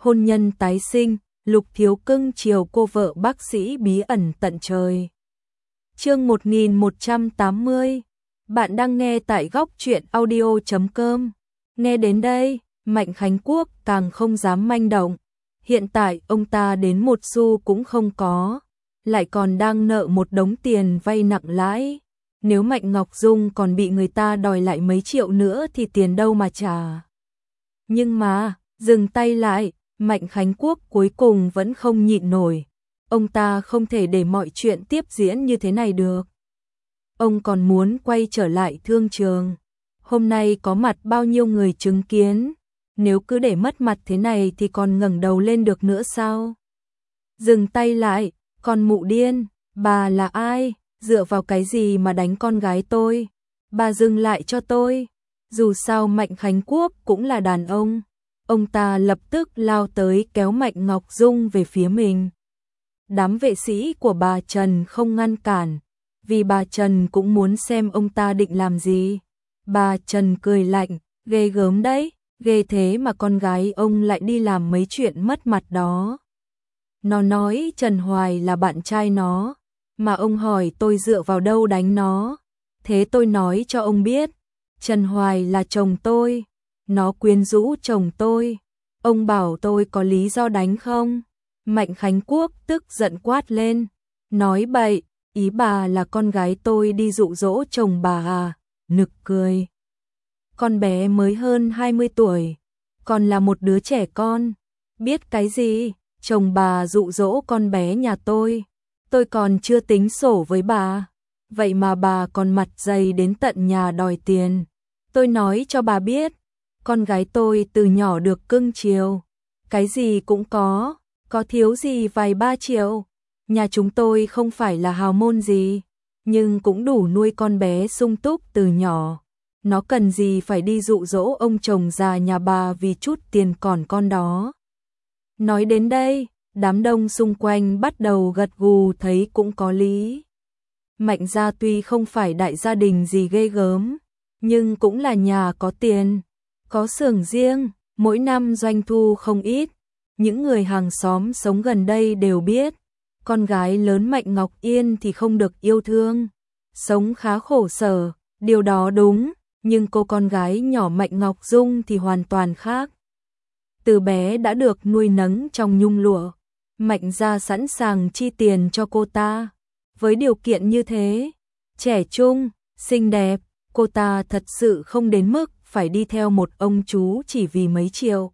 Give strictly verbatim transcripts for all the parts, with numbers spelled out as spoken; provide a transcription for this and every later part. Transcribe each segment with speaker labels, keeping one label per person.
Speaker 1: hôn nhân tái sinh, Lục Thiếu cưng chiều cô vợ bác sĩ bí ẩn tận trời. Chương một nghìn một trăm tám mươi. Bạn đang nghe tại góc truyện audio chấm com. Nghe đến đây, Mạnh Khánh Quốc càng không dám manh động. Hiện tại ông ta đến một xu cũng không có, lại còn đang nợ một đống tiền vay nặng lãi. Nếu Mạnh Ngọc Dung còn bị người ta đòi lại mấy triệu nữa thì tiền đâu mà trả. Nhưng mà, dừng tay lại, Mạnh Khánh Quốc cuối cùng vẫn không nhịn nổi. Ông ta không thể để mọi chuyện tiếp diễn như thế này được. Ông còn muốn quay trở lại thương trường. Hôm nay có mặt bao nhiêu người chứng kiến, nếu cứ để mất mặt thế này thì còn ngẩng đầu lên được nữa sao? Dừng tay lại, con mụ điên, bà là ai? Dựa vào cái gì mà đánh con gái tôi? Bà dừng lại cho tôi. Dù sao Mạnh Khánh Quốc cũng là đàn ông. Ông ta lập tức lao tới kéo Mạnh Ngọc Dung về phía mình. Đám vệ sĩ của bà Trần không ngăn cản, vì bà Trần cũng muốn xem ông ta định làm gì. Bà Trần cười lạnh, ghê gớm đấy, ghê thế mà con gái ông lại đi làm mấy chuyện mất mặt đó. Nó nói Trần Hoài là bạn trai nó, mà ông hỏi tôi dựa vào đâu đánh nó. Thế tôi nói cho ông biết, Trần Hoài là chồng tôi, nó quyến rũ chồng tôi. Ông bảo tôi có lý do đánh không? Mạnh Khánh Quốc tức giận quát lên, nói bậy, ý bà là con gái tôi đi dụ dỗ chồng bà à? Nực cười. Con bé mới hơn hai mươi tuổi, còn là một đứa trẻ con, biết cái gì? Chồng bà dụ dỗ con bé nhà tôi, tôi còn chưa tính sổ với bà, vậy mà bà còn mặt dày đến tận nhà đòi tiền. Tôi nói cho bà biết, con gái tôi từ nhỏ được cưng chiều, cái gì cũng có, có thiếu gì vài ba triệu. Nhà chúng tôi không phải là hào môn gì, nhưng cũng đủ nuôi con bé sung túc từ nhỏ. Nó cần gì phải đi dụ dỗ ông chồng già nhà bà vì chút tiền còn con đó. Nói đến đây, đám đông xung quanh bắt đầu gật gù thấy cũng có lý. Mạnh gia tuy không phải đại gia đình gì ghê gớm, nhưng cũng là nhà có tiền, có xưởng riêng, mỗi năm doanh thu không ít. Những người hàng xóm sống gần đây đều biết, con gái lớn Mạnh Ngọc Yên thì không được yêu thương, sống khá khổ sở, điều đó đúng, nhưng cô con gái nhỏ Mạnh Ngọc Dung thì hoàn toàn khác. Từ bé đã được nuôi nấng trong nhung lụa, Mạnh gia sẵn sàng chi tiền cho cô ta. Với điều kiện như thế, trẻ trung, xinh đẹp, cô ta thật sự không đến mức phải đi theo một ông chú chỉ vì mấy triệu.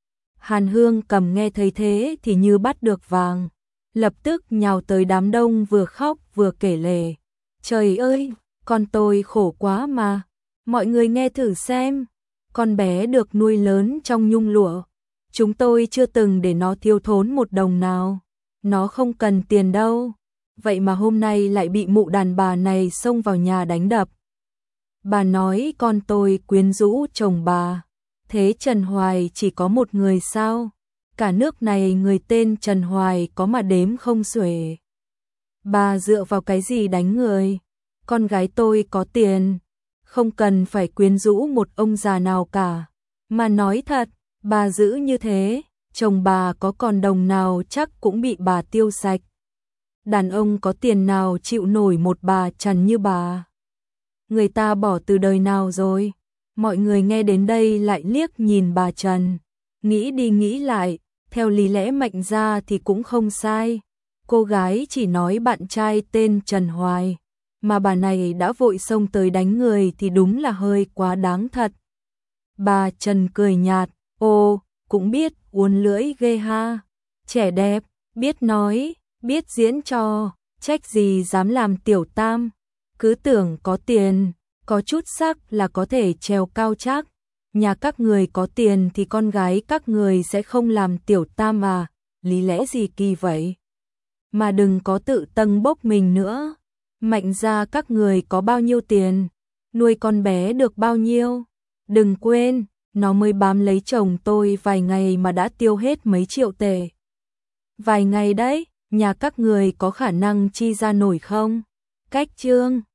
Speaker 1: Hàn Hương Cầm nghe thấy thế thì như bắt được vàng, lập tức nhào tới đám đông vừa khóc vừa kể lể. Trời ơi, con tôi khổ quá mà, mọi người nghe thử xem, con bé được nuôi lớn trong nhung lụa. Chúng tôi chưa từng để nó thiếu thốn một đồng nào, nó không cần tiền đâu, vậy mà hôm nay lại bị mụ đàn bà này xông vào nhà đánh đập. Bà nói con tôi quyến rũ chồng bà, thế Trần Hoài chỉ có một người sao? Cả nước này người tên Trần Hoài có mà đếm không xuể. Bà dựa vào cái gì đánh người? Con gái tôi có tiền, không cần phải quyến rũ một ông già nào cả. Mà nói thật, bà giữ như thế, chồng bà có còn đồng nào chắc cũng bị bà tiêu sạch. Đàn ông có tiền nào chịu nổi một bà Trần như bà? Người ta bỏ từ đời nào rồi? Mọi người nghe đến đây lại liếc nhìn bà Trần. Nghĩ đi nghĩ lại, theo lý lẽ Mạnh gia thì cũng không sai. Cô gái chỉ nói bạn trai tên Trần Hoài, mà bà này đã vội xông tới đánh người thì đúng là hơi quá đáng thật. Bà Trần cười nhạt, ô, cũng biết uốn lưỡi ghê ha. Trẻ đẹp, biết nói, biết diễn trò, trách gì dám làm tiểu tam. Cứ tưởng có tiền, có chút sắc là có thể trèo cao chắc. Nhà các người có tiền thì con gái các người sẽ không làm tiểu tam à, lý lẽ gì kỳ vậy? Mà đừng có tự tâng bốc mình nữa. Mạnh gia các người có bao nhiêu tiền, nuôi con bé được bao nhiêu? Đừng quên, nó mới bám lấy chồng tôi vài ngày mà đã tiêu hết mấy triệu tệ. Vài ngày đấy, nhà các người có khả năng chi ra nổi không? Cách chương